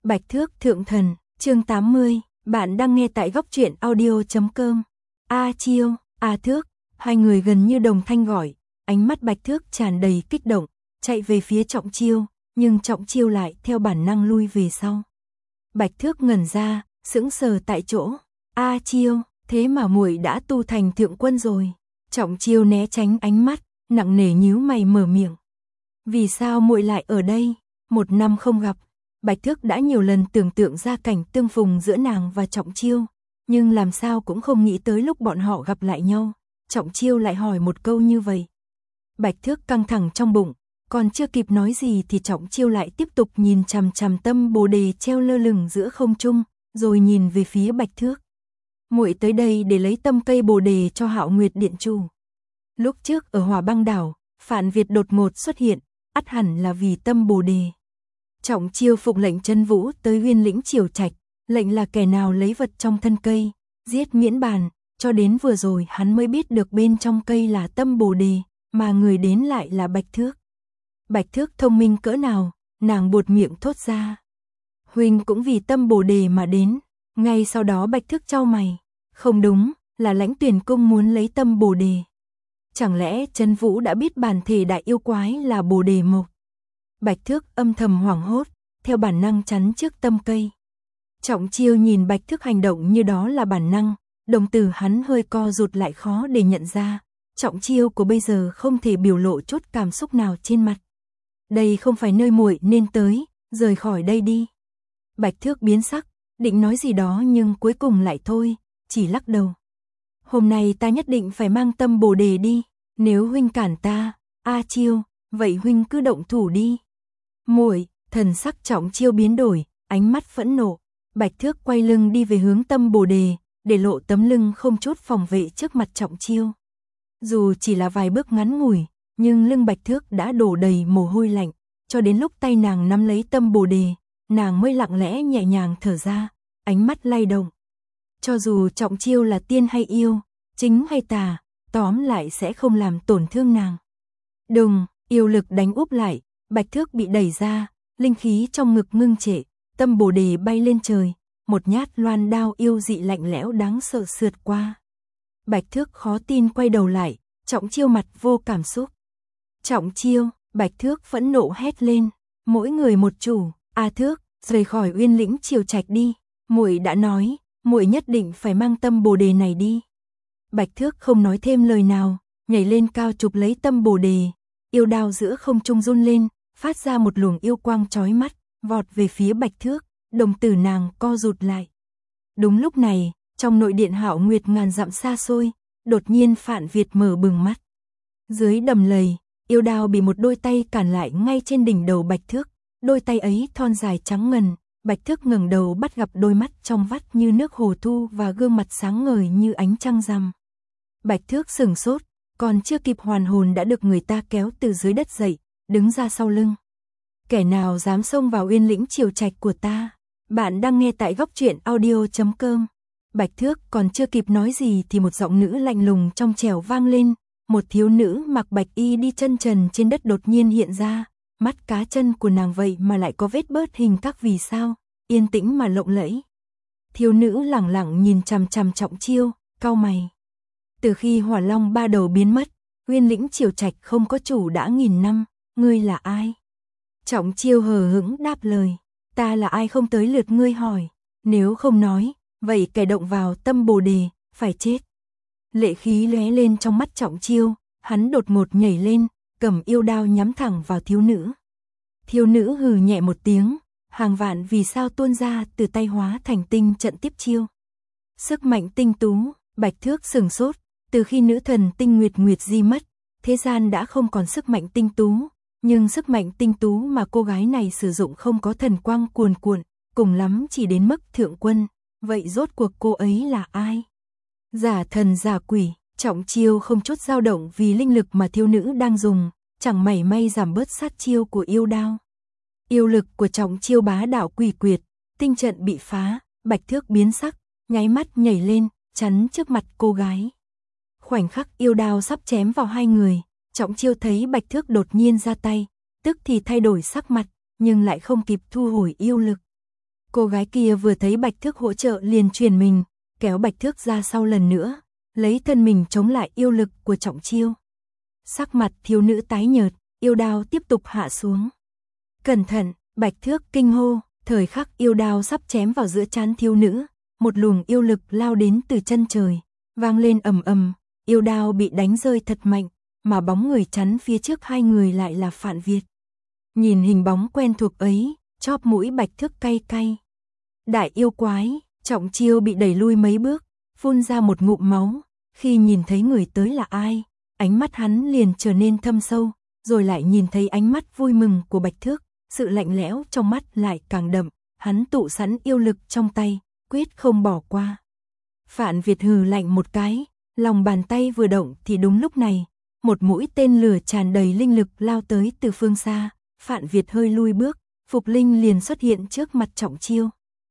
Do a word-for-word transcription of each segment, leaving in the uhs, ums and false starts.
Bạch Thước Thượng Thần, chương tám mươi, bạn đang nghe tại góc truyện audio chấm com. A Chiêu, A Thước, hai người gần như đồng thanh gọi, ánh mắt Bạch Thước tràn đầy kích động, chạy về phía Trọng Chiêu, nhưng Trọng Chiêu lại theo bản năng lui về sau. Bạch Thước ngẩn ra, sững sờ tại chỗ. A Chiêu, thế mà muội đã tu thành thượng quân rồi. Trọng Chiêu né tránh ánh mắt, nặng nề nhíu mày mở miệng. Vì sao muội lại ở đây? Một năm không gặp, Bạch Thước đã nhiều lần tưởng tượng ra cảnh tương phùng giữa nàng và Trọng Chiêu, nhưng làm sao cũng không nghĩ tới lúc bọn họ gặp lại nhau, Trọng Chiêu lại hỏi một câu như vậy. Bạch Thước căng thẳng trong bụng, còn chưa kịp nói gì thì Trọng Chiêu lại tiếp tục nhìn chằm chằm tâm bồ đề treo lơ lửng giữa không trung, rồi nhìn về phía Bạch Thước. Muội tới đây để lấy tâm cây bồ đề cho Hạo Nguyệt Điện chủ. Lúc trước ở Hỏa Băng đảo, Phạn Việt đột ngột xuất hiện, ắt hẳn là vì tâm bồ đề. Trọng Chiêu phục lệnh Chân Vũ tới Uyên Lĩnh Triều Trạch, lệnh là kẻ nào lấy vật trong thân cây, giết miễn bàn, cho đến vừa rồi hắn mới biết được bên trong cây là tâm bồ đề, mà người đến lại là Bạch Thước. Bạch Thước thông minh cỡ nào, nàng buột miệng thốt ra. Huynh cũng vì tâm bồ đề mà đến. Ngay sau đó Bạch Thước chau mày, không đúng, là Lãnh Tuyển Cung muốn lấy tâm bồ đề. Chẳng lẽ Chân Vũ đã biết bản thể đại yêu quái là bồ đề mộc? Bạch Thước âm thầm hoảng hốt, theo bản năng chắn trước tâm cây. Trọng Chiêu nhìn Bạch Thước hành động như đó là bản năng, đồng tử hắn hơi co rụt lại khó để nhận ra. Trọng Chiêu của bây giờ không thể biểu lộ chút cảm xúc nào trên mặt. Đây không phải nơi muội nên tới, rời khỏi đây đi. Bạch Thước biến sắc, định nói gì đó nhưng cuối cùng lại thôi, chỉ lắc đầu. Hôm nay ta nhất định phải mang tâm bồ đề đi, nếu huynh cản ta, A Chiêu, vậy huynh cứ động thủ đi. Muội, thần sắc Trọng Chiêu biến đổi, ánh mắt phẫn nộ. Bạch Thước quay lưng đi về hướng tâm bồ đề, để lộ tấm lưng không chút phòng vệ trước mặt Trọng Chiêu. Dù chỉ là vài bước ngắn ngủi, nhưng lưng Bạch Thước đã đổ đầy mồ hôi lạnh, cho đến lúc tay nàng nắm lấy tâm bồ đề, nàng mới lặng lẽ nhẹ nhàng thở ra, ánh mắt lay động. Cho dù Trọng Chiêu là tiên hay yêu, chính hay tà, tóm lại sẽ không làm tổn thương nàng. Đùng, yêu lực đánh úp lại, Bạch Thước bị đẩy ra, linh khí trong ngực ngưng trệ, tâm bồ đề bay lên trời, một nhát loan đao yêu dị lạnh lẽo đáng sợ sượt qua. Bạch Thước khó tin quay đầu lại, Trọng Chiêu mặt vô cảm xúc. Trọng Chiêu, Bạch Thước phẫn nộ hét lên, mỗi người một chủ, A Thước, rời khỏi Uyên Lĩnh Triều Trạch đi, muội đã nói, muội nhất định phải mang tâm bồ đề này đi. Bạch Thước không nói thêm lời nào, nhảy lên cao chụp lấy tâm bồ đề, yêu đao giữa không trung run lên, phát ra một luồng yêu quang chói mắt, vọt về phía Bạch Thước, đồng tử nàng co rụt lại. Đúng lúc này, trong nội điện Hạo Nguyệt ngàn dặm xa xôi, đột nhiên Phạn Việt mở bừng mắt. Dưới đầm lầy, yêu đao bị một đôi tay cản lại ngay trên đỉnh đầu Bạch Thước, đôi tay ấy thon dài trắng ngần, Bạch Thước ngẩng đầu bắt gặp đôi mắt trong vắt như nước hồ thu và gương mặt sáng ngời như ánh trăng rằm. Bạch Thước sửng sốt, còn chưa kịp hoàn hồn đã được người ta kéo từ dưới đất dậy, đứng ra sau lưng. Kẻ nào dám xông vào Uyên Lĩnh Triều Trạch của ta? Bạn đang nghe tại góc truyện audio chấm com. Bạch Thước còn chưa kịp nói gì thì một giọng nữ lạnh lùng trong trẻo vang lên, một thiếu nữ mặc bạch y đi chân trần trên đất đột nhiên hiện ra, mắt cá chân của nàng vậy mà lại có vết bớt hình các vì sao, yên tĩnh mà lộng lẫy. Thiếu nữ lẳng lặng nhìn chằm chằm Trọng Chiêu, cau mày. Từ khi Hỏa Long ba đầu biến mất, Uyên Lĩnh Triều Trạch không có chủ đã nghìn năm, ngươi là ai? Trọng Chiêu hờ hững đáp lời, ta là ai không tới lượt ngươi hỏi, nếu không nói, vậy kẻ động vào tâm bồ đề, phải chết. Lệ khí lóe lên trong mắt Trọng Chiêu, hắn đột ngột nhảy lên, cầm yêu đao nhắm thẳng vào thiếu nữ. Thiếu nữ hừ nhẹ một tiếng, hàng vạn vì sao tuôn ra từ tay hóa thành tinh trận tiếp chiêu. Sức mạnh tinh tú, Bạch Thước sừng sốt, từ khi nữ thần Tinh Nguyệt Nguyệt di mất, thế gian đã không còn sức mạnh tinh tú, nhưng sức mạnh tinh tú mà cô gái này sử dụng không có thần quang cuồn cuộn, cùng lắm chỉ đến mức thượng quân, vậy rốt cuộc cô ấy là ai? Giả thần giả quỷ, Trọng Chiêu không chút dao động vì linh lực mà thiếu nữ đang dùng, chẳng mảy may giảm bớt sát chiêu của yêu đao. Yêu lực của Trọng Chiêu bá đạo quỷ quyệt, tinh trận bị phá, Bạch Thước biến sắc, nháy mắt nhảy lên, chắn trước mặt cô gái. Khoảnh khắc yêu đao sắp chém vào hai người, Trọng Chiêu thấy Bạch Thước đột nhiên ra tay, tức thì thay đổi sắc mặt, nhưng lại không kịp thu hồi yêu lực. Cô gái kia vừa thấy Bạch Thước hỗ trợ liền truyền mình, kéo Bạch Thước ra sau lần nữa, lấy thân mình chống lại yêu lực của Trọng Chiêu. Sắc mặt thiếu nữ tái nhợt, yêu đao tiếp tục hạ xuống. Cẩn thận, Bạch Thước kinh hô, thời khắc yêu đao sắp chém vào giữa trán thiếu nữ, một luồng yêu lực lao đến từ chân trời, vang lên ầm ầm, yêu đao bị đánh rơi thật mạnh, mà bóng người chắn phía trước hai người lại là Phạn Việt. Nhìn hình bóng quen thuộc ấy, chóp mũi Bạch Thước cay cay. Đại yêu quái, Trọng Chiêu bị đẩy lui mấy bước, phun ra một ngụm máu, khi nhìn thấy người tới là ai, ánh mắt hắn liền trở nên thâm sâu, rồi lại nhìn thấy ánh mắt vui mừng của Bạch Thước, sự lạnh lẽo trong mắt lại càng đậm, hắn tụ sẵn yêu lực trong tay, quyết không bỏ qua. Phạn Việt hừ lạnh một cái, lòng bàn tay vừa động thì đúng lúc này, một mũi tên lửa tràn đầy linh lực lao tới từ phương xa, Phạn Việt hơi lui bước, Phục Linh liền xuất hiện trước mặt Trọng Chiêu.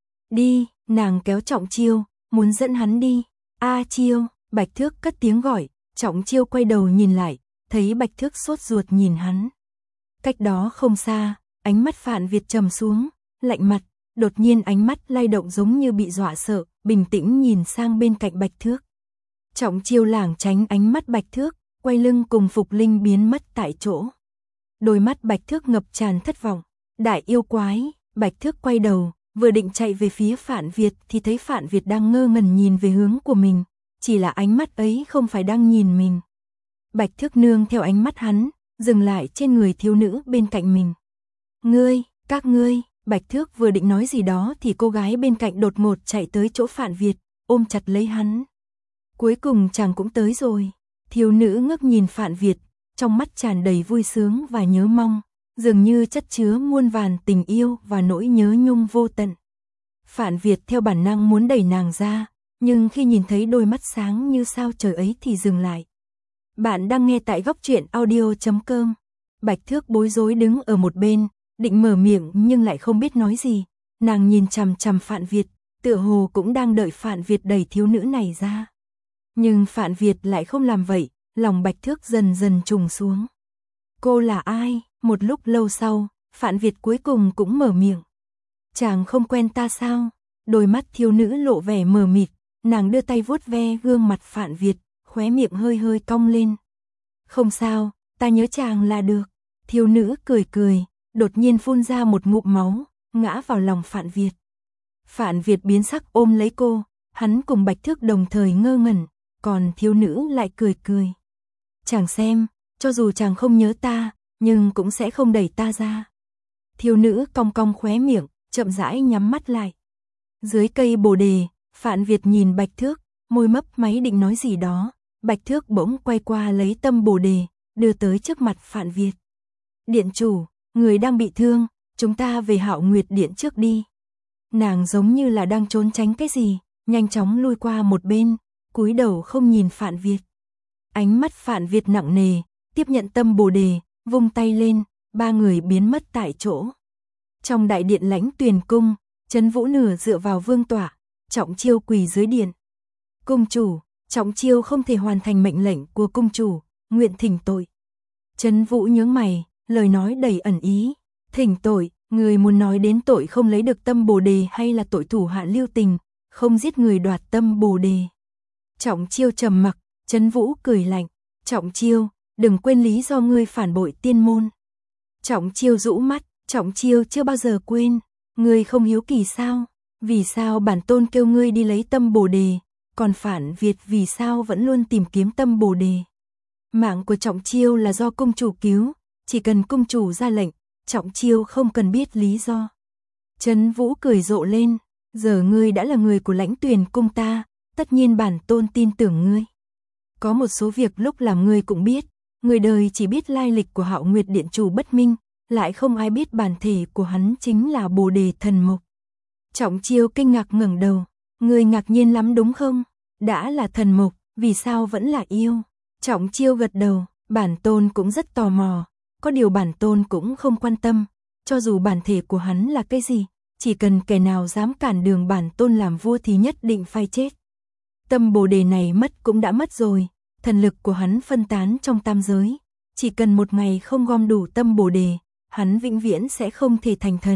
Đi, nàng kéo Trọng Chiêu, muốn dẫn hắn đi. A Chiêu, Bạch Thước cất tiếng gọi, Trọng Chiêu quay đầu nhìn lại, thấy Bạch Thước sốt ruột nhìn hắn. Cách đó không xa, ánh mắt Phạn Việt trầm xuống, lạnh mặt, đột nhiên ánh mắt lay động giống như bị dọa sợ, bình tĩnh nhìn sang bên cạnh Bạch Thước. Trọng Chiêu lảng tránh ánh mắt Bạch Thước, quay lưng cùng Phục Linh biến mất tại chỗ. Đôi mắt Bạch Thước ngập tràn thất vọng. Đại yêu quái, Bạch Thước quay đầu, vừa định chạy về phía Phạn Việt thì thấy Phạn Việt đang ngơ ngẩn nhìn về hướng của mình, chỉ là ánh mắt ấy không phải đang nhìn mình. Bạch Thước nương theo ánh mắt hắn, dừng lại trên người thiếu nữ bên cạnh mình. Ngươi, các ngươi, Bạch Thước vừa định nói gì đó thì cô gái bên cạnh đột ngột chạy tới chỗ Phạn Việt, ôm chặt lấy hắn. Cuối cùng chàng cũng tới rồi. Thiếu nữ ngước nhìn Phạn Việt, trong mắt tràn đầy vui sướng và nhớ mong, dường như chất chứa muôn vàn tình yêu và nỗi nhớ nhung vô tận. Phạn Việt theo bản năng muốn đẩy nàng ra, nhưng khi nhìn thấy đôi mắt sáng như sao trời ấy thì dừng lại. Bạn đang nghe tại góc truyện audio chấm com. Bạch Thước bối rối đứng ở một bên, định mở miệng nhưng lại không biết nói gì. Nàng nhìn chằm chằm Phạn Việt, tựa hồ cũng đang đợi Phạn Việt đẩy thiếu nữ này ra. Nhưng Phạn Việt lại không làm vậy, lòng Bạch Thước dần dần trùng xuống. Cô là ai? Một lúc lâu sau, Phạn Việt cuối cùng cũng mở miệng. Chàng không quen ta sao? Đôi mắt thiếu nữ lộ vẻ mờ mịt, nàng đưa tay vuốt ve gương mặt Phạn Việt, khóe miệng hơi hơi cong lên. Không sao, ta nhớ chàng là được. Thiếu nữ cười cười, đột nhiên phun ra một ngụm máu, ngã vào lòng Phạn Việt. Phạn Việt biến sắc ôm lấy cô, hắn cùng Bạch Thước đồng thời ngơ ngẩn, còn thiếu nữ lại cười cười. Chàng xem, cho dù chàng không nhớ ta, nhưng cũng sẽ không đẩy ta ra. Thiếu nữ cong cong khóe miệng, chậm rãi nhắm mắt lại. Dưới cây bồ đề, Phạn Việt nhìn Bạch Thước, môi mấp máy định nói gì đó. Bạch Thước bỗng quay qua lấy tâm bồ đề, đưa tới trước mặt Phạn Việt. Điện chủ, người đang bị thương, chúng ta về Hạo Nguyệt Điện trước đi. Nàng giống như là đang trốn tránh cái gì, nhanh chóng lui qua một bên, cúi đầu không nhìn Phạn Việt. Ánh mắt Phạn Việt nặng nề, tiếp nhận tâm bồ đề, vung tay lên, ba người biến mất tại chỗ. Trong đại điện Lãnh Tuyền cung, Trấn Vũ nửa dựa vào vương tọa, Trọng Chiêu quỳ dưới điện. Cung chủ, Trọng Chiêu không thể hoàn thành mệnh lệnh của cung chủ, nguyện thỉnh tội. Trấn Vũ nhướng mày, lời nói đầy ẩn ý. Thỉnh tội, người muốn nói đến tội không lấy được tâm bồ đề hay là tội thủ hạ lưu tình, không giết người đoạt tâm bồ đề? Trọng Chiêu trầm mặc, Trấn Vũ cười lạnh. Trọng Chiêu, đừng quên lý do ngươi phản bội tiên môn. Trọng Chiêu rũ mắt, Trọng Chiêu chưa bao giờ quên. Ngươi không hiếu kỳ sao? Vì sao bản tôn kêu ngươi đi lấy tâm bồ đề, còn Phạn Việt vì sao vẫn luôn tìm kiếm tâm bồ đề? Mạng của Trọng Chiêu là do cung chủ cứu, chỉ cần cung chủ ra lệnh, Trọng Chiêu không cần biết lý do. Trấn Vũ cười rộ lên, giờ ngươi đã là người của Lãnh Tuyền cung ta, tất nhiên bản tôn tin tưởng ngươi. Có một số việc lúc làm ngươi cũng biết, người đời chỉ biết lai lịch của Hạo Nguyệt Điện chủ Bất Minh, lại không ai biết bản thể của hắn chính là Bồ Đề Thần Mộc. Trọng Chiêu kinh ngạc ngẩng đầu, ngươi ngạc nhiên lắm đúng không? Đã là thần mộc, vì sao vẫn là yêu? Trọng Chiêu gật đầu, bản tôn cũng rất tò mò, có điều bản tôn cũng không quan tâm, cho dù bản thể của hắn là cái gì, chỉ cần kẻ nào dám cản đường bản tôn làm vua thì nhất định phải chết. Tâm bồ đề này mất cũng đã mất rồi, thần lực của hắn phân tán trong tam giới, chỉ cần một ngày không gom đủ tâm bồ đề, hắn vĩnh viễn sẽ không thể thành thần,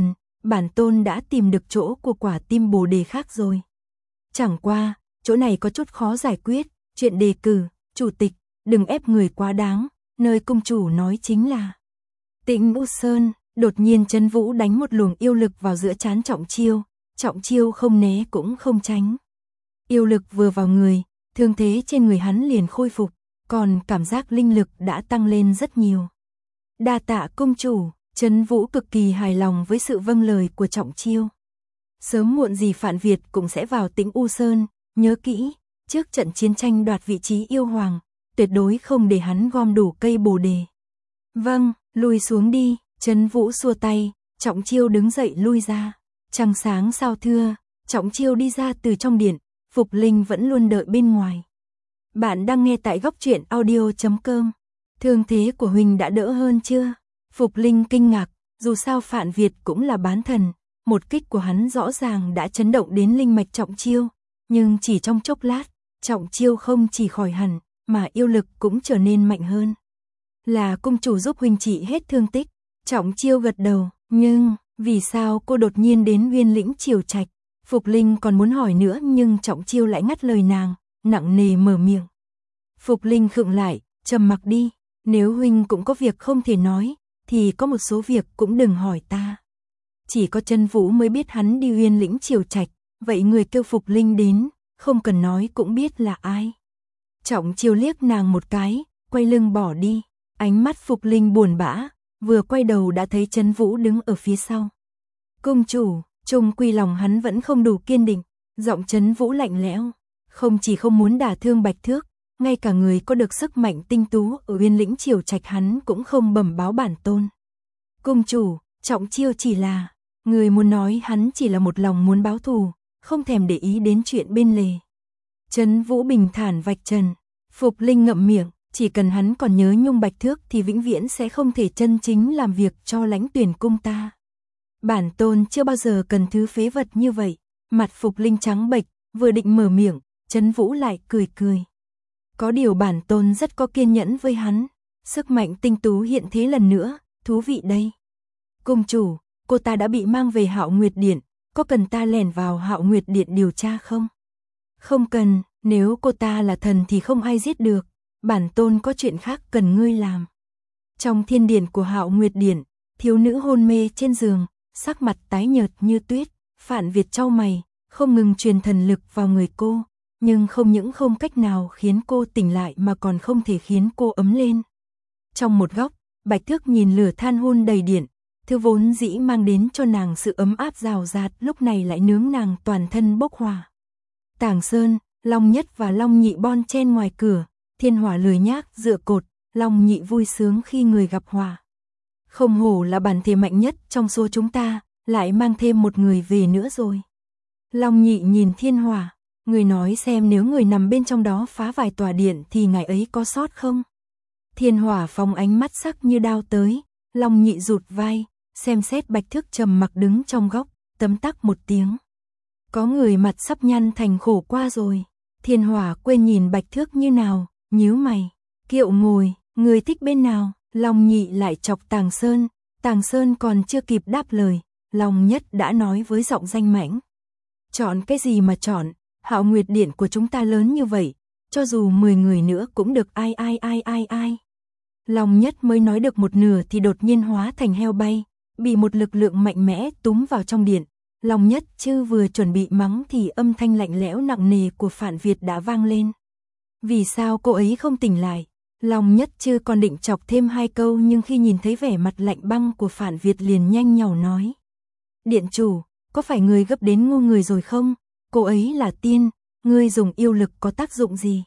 bản tôn đã tìm được chỗ của quả tim bồ đề khác rồi. Chẳng qua, chỗ này có chút khó giải quyết, chuyện đề cử, chủ tịch, đừng ép người quá đáng, nơi cung chủ nói chính là Tĩnh U Sơn. Đột nhiên Trấn Vũ đánh một luồng yêu lực vào giữa trán Trọng Chiêu, Trọng Chiêu không né cũng không tránh. Yêu lực vừa vào người, thương thế trên người hắn liền khôi phục, còn cảm giác linh lực đã tăng lên rất nhiều. Đa tạ cung chủ, Trấn Vũ cực kỳ hài lòng với sự vâng lời của Trọng Chiêu. Sớm muộn gì Phạn Việt cũng sẽ vào Tĩnh U Sơn, nhớ kỹ, trước trận chiến tranh đoạt vị trí yêu hoàng, tuyệt đối không để hắn gom đủ cây bồ đề. Vâng, lùi xuống đi, Trấn Vũ xua tay, Trọng Chiêu đứng dậy lui ra. Trăng sáng sao thưa, Trọng Chiêu đi ra từ trong điện, Phục Linh vẫn luôn đợi bên ngoài. Bạn đang nghe tại góc truyện audio chấm com. Thương thế của huynh đã đỡ hơn chưa? Phục Linh kinh ngạc, dù sao Phạn Việt cũng là bán thần, một kích của hắn rõ ràng đã chấn động đến linh mạch Trọng Chiêu, nhưng chỉ trong chốc lát, Trọng Chiêu không chỉ khỏi hẳn, mà yêu lực cũng trở nên mạnh hơn. Là cung chủ giúp huynh trị hết thương tích. Trọng Chiêu gật đầu, nhưng vì sao cô đột nhiên đến Uyên Lĩnh Triều Trạch? Phục Linh còn muốn hỏi nữa nhưng Trọng Chiêu lại ngắt lời nàng, nặng nề mở miệng. Phục Linh khựng lại, trầm mặc đi, nếu huynh cũng có việc không thể nói, thì có một số việc cũng đừng hỏi ta. Chỉ có Trấn Vũ mới biết hắn đi Uyên Lĩnh Triều Trạch, vậy người kêu Phục Linh đến, không cần nói cũng biết là ai. Trọng Chiêu liếc nàng một cái, quay lưng bỏ đi, ánh mắt Phục Linh buồn bã, vừa quay đầu đã thấy Trấn Vũ đứng ở phía sau. Cung chủ, chung quy lòng hắn vẫn không đủ kiên định, giọng Trấn Vũ lạnh lẽo, không chỉ không muốn đả thương Bạch Thước, ngay cả người có được sức mạnh tinh tú ở Uyên Lĩnh Triều Trạch hắn cũng không bẩm báo bản tôn. Cung chủ, Trọng Chiêu chỉ là, người muốn nói hắn chỉ là một lòng muốn báo thù, không thèm để ý đến chuyện bên lề. Trấn Vũ bình thản vạch trần, Phục Linh ngậm miệng, chỉ cần hắn còn nhớ nhung Bạch Thước thì vĩnh viễn sẽ không thể chân chính làm việc cho Lãnh Tuyển cung ta. Bản tôn chưa bao giờ cần thứ phế vật như vậy. Mặt Phục Linh trắng bệch, vừa định mở miệng, Trấn Vũ lại cười cười. Có điều bản tôn rất có kiên nhẫn với hắn, sức mạnh tinh tú hiện thế lần nữa, thú vị đây. Cung chủ, cô ta đã bị mang về Hạo Nguyệt Điện, có cần ta lẻn vào Hạo Nguyệt Điện điều tra không? Không cần, nếu cô ta là thần thì không ai giết được, bản tôn có chuyện khác cần ngươi làm. Trong thiên điện của Hạo Nguyệt Điện, thiếu nữ hôn mê trên giường, sắc mặt tái nhợt như tuyết, Phạn Việt chau mày, không ngừng truyền thần lực vào người cô, nhưng không những không cách nào khiến cô tỉnh lại mà còn không thể khiến cô ấm lên. Trong một góc, Bạch Thước nhìn lửa than hun đầy điện, thứ vốn dĩ mang đến cho nàng sự ấm áp rào rạt lúc này lại nướng nàng toàn thân bốc hỏa. Tàng Sơn, Long Nhất và Long Nhị bon chen ngoài cửa, Thiên Hỏa lười nhác dựa cột, Long Nhị vui sướng khi người gặp hỏa. Không hổ là bản thể mạnh nhất trong số chúng ta, lại mang thêm một người về nữa rồi. Long Nhị nhìn Thiên Hỏa, người nói xem nếu người nằm bên trong đó phá vài tòa điện thì ngài ấy có sót không? Thiên Hỏa phóng ánh mắt sắc như đao tới, Long Nhị rụt vai, xem xét Bạch Thước trầm mặc đứng trong góc, tấm tắc một tiếng. Có người mặt sắp nhăn thành khổ qua rồi. Thiên Hỏa quên nhìn Bạch Thước như nào, nhíu mày. Kiệu ngồi, người thích bên nào? Long Nhị lại chọc Tàng Sơn, Tàng Sơn còn chưa kịp đáp lời, Long Nhất đã nói với giọng danh mãnh. Chọn cái gì mà chọn, Hạo Nguyệt Điện của chúng ta lớn như vậy, cho dù mười người nữa cũng được ai ai ai ai ai. Long Nhất mới nói được một nửa thì đột nhiên hóa thành heo bay, bị một lực lượng mạnh mẽ túm vào trong điện. Long Nhất chưa vừa chuẩn bị mắng thì âm thanh lạnh lẽo nặng nề của Phạn Việt đã vang lên. Vì sao cô ấy không tỉnh lại? Long Nhất chưa còn định chọc thêm hai câu nhưng khi nhìn thấy vẻ mặt lạnh băng của Phạn Việt liền nhanh nhảu nói. Điện chủ, có phải người gấp đến ngu người rồi không? Cô ấy là tiên, ngươi dùng yêu lực có tác dụng gì?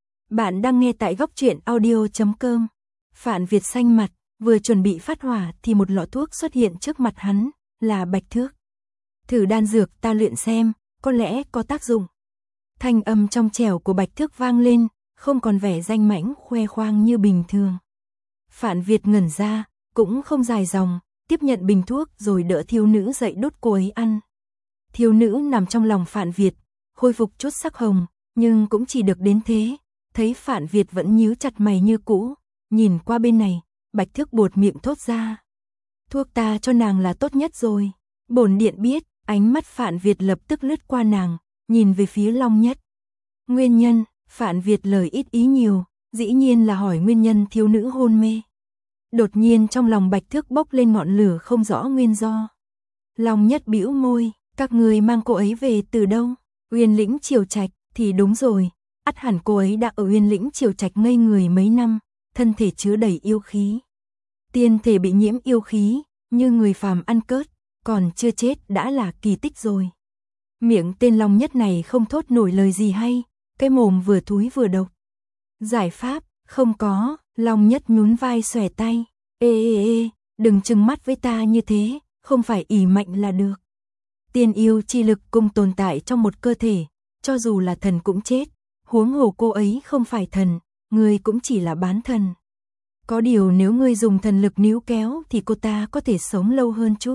Bạn đang nghe tại góc truyện audio chấm com. Phạn Việt xanh mặt, vừa chuẩn bị phát hỏa thì một lọ thuốc xuất hiện trước mặt hắn, là Bạch Thước. Thử đan dược ta luyện xem, có lẽ có tác dụng. Thanh âm trong trẻo của Bạch Thước vang lên, không còn vẻ danh mãnh khoe khoang như bình thường. Phạn Việt ngẩn ra, cũng không dài dòng, tiếp nhận bình thuốc rồi đỡ thiếu nữ dậy đút cô ấy ăn. Thiếu nữ nằm trong lòng Phạn Việt, khôi phục chút sắc hồng, nhưng cũng chỉ được đến thế. Thấy Phạn Việt vẫn nhíu chặt mày như cũ, nhìn qua bên này, Bạch Thước buột miệng thốt ra. Thuốc ta cho nàng là tốt nhất rồi. Bổn điện biết, ánh mắt Phạn Việt lập tức lướt qua nàng, nhìn về phía Long Nhất. Nguyên nhân, Phạn Việt lời ít ý nhiều, dĩ nhiên là hỏi nguyên nhân thiếu nữ hôn mê. Đột nhiên trong lòng Bạch Thước bốc lên ngọn lửa không rõ nguyên do. Long Nhất bĩu môi, các người mang cô ấy về từ đâu? Uyên Lĩnh Triều Trạch, thì đúng rồi, ắt hẳn cô ấy đã ở Uyên Lĩnh Triều Trạch ngây người mấy năm, thân thể chứa đầy yêu khí. Tiên thể bị nhiễm yêu khí, như người phàm ăn cớt, còn chưa chết đã là kỳ tích rồi. Miệng tên Long Nhất này không thốt nổi lời gì hay, cái mồm vừa thúi vừa độc. Giải pháp, không có, Long Nhất nhún vai xòe tay, ê ê ê, đừng trừng mắt với ta như thế, không phải ỷ mạnh là được. Tiên yêu chi lực cùng tồn tại trong một cơ thể, cho dù là thần cũng chết, huống hồ cô ấy không phải thần, ngươi cũng chỉ là bán thần. Có điều nếu ngươi dùng thần lực níu kéo thì cô ta có thể sống lâu hơn chút.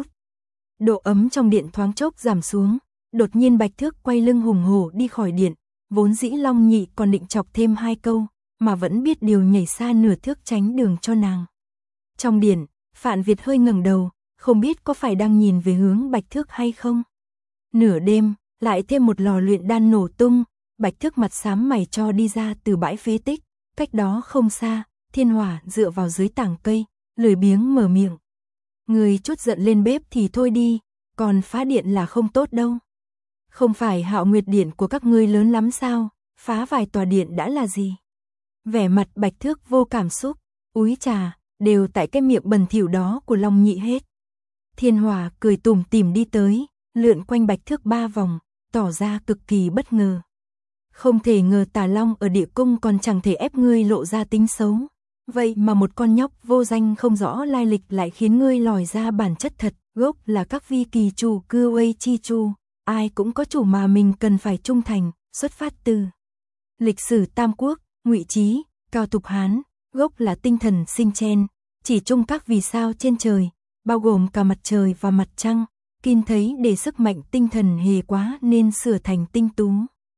Độ ấm trong điện thoáng chốc giảm xuống, đột nhiên Bạch Thước quay lưng hùng hổ đi khỏi điện, vốn dĩ Long Nhị còn định chọc thêm hai câu, mà vẫn biết điều nhảy xa nửa thước tránh đường cho nàng. Trong điện, Phạn Việt hơi ngẩng đầu, không biết có phải đang nhìn về hướng Bạch Thước hay không. Nửa đêm, lại thêm một lò luyện đan nổ tung, Bạch Thước mặt xám mày cho đi ra từ bãi phế tích, cách đó không xa, Thiên Hỏa dựa vào dưới tảng cây, lười biếng mở miệng. Người chút giận lên bếp thì thôi đi, còn phá điện là không tốt đâu. Không phải Hạo Nguyệt điện của các ngươi lớn lắm sao, phá vài tòa điện đã là gì? Vẻ mặt Bạch Thước vô cảm xúc, úi trà, đều tại cái miệng bẩn thỉu đó của Long Nhị hết. Thiên Hỏa cười tủm tỉm đi tới, lượn quanh Bạch Thước ba vòng, tỏ ra cực kỳ bất ngờ. Không thể ngờ Tà Long ở địa cung còn chẳng thể ép ngươi lộ ra tính xấu. Vậy mà một con nhóc vô danh không rõ lai lịch lại khiến ngươi lòi ra bản chất thật, gốc là các vi kỳ chủ cư uây chi chu, ai cũng có chủ mà mình cần phải trung thành, xuất phát từ lịch sử Tam Quốc, Ngụy Trí, Cao Thục Hán, gốc là tinh thần sinh chen, chỉ chung các vì sao trên trời, bao gồm cả mặt trời và mặt trăng, Kim thấy để sức mạnh tinh thần hề quá nên sửa thành tinh tú.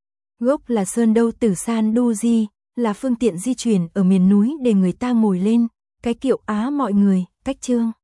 Gốc là Sơn Đâu Tử San Du Di, là phương tiện di chuyển ở miền núi để người ta ngồi lên, cái kiệu Á mọi người, cách chương.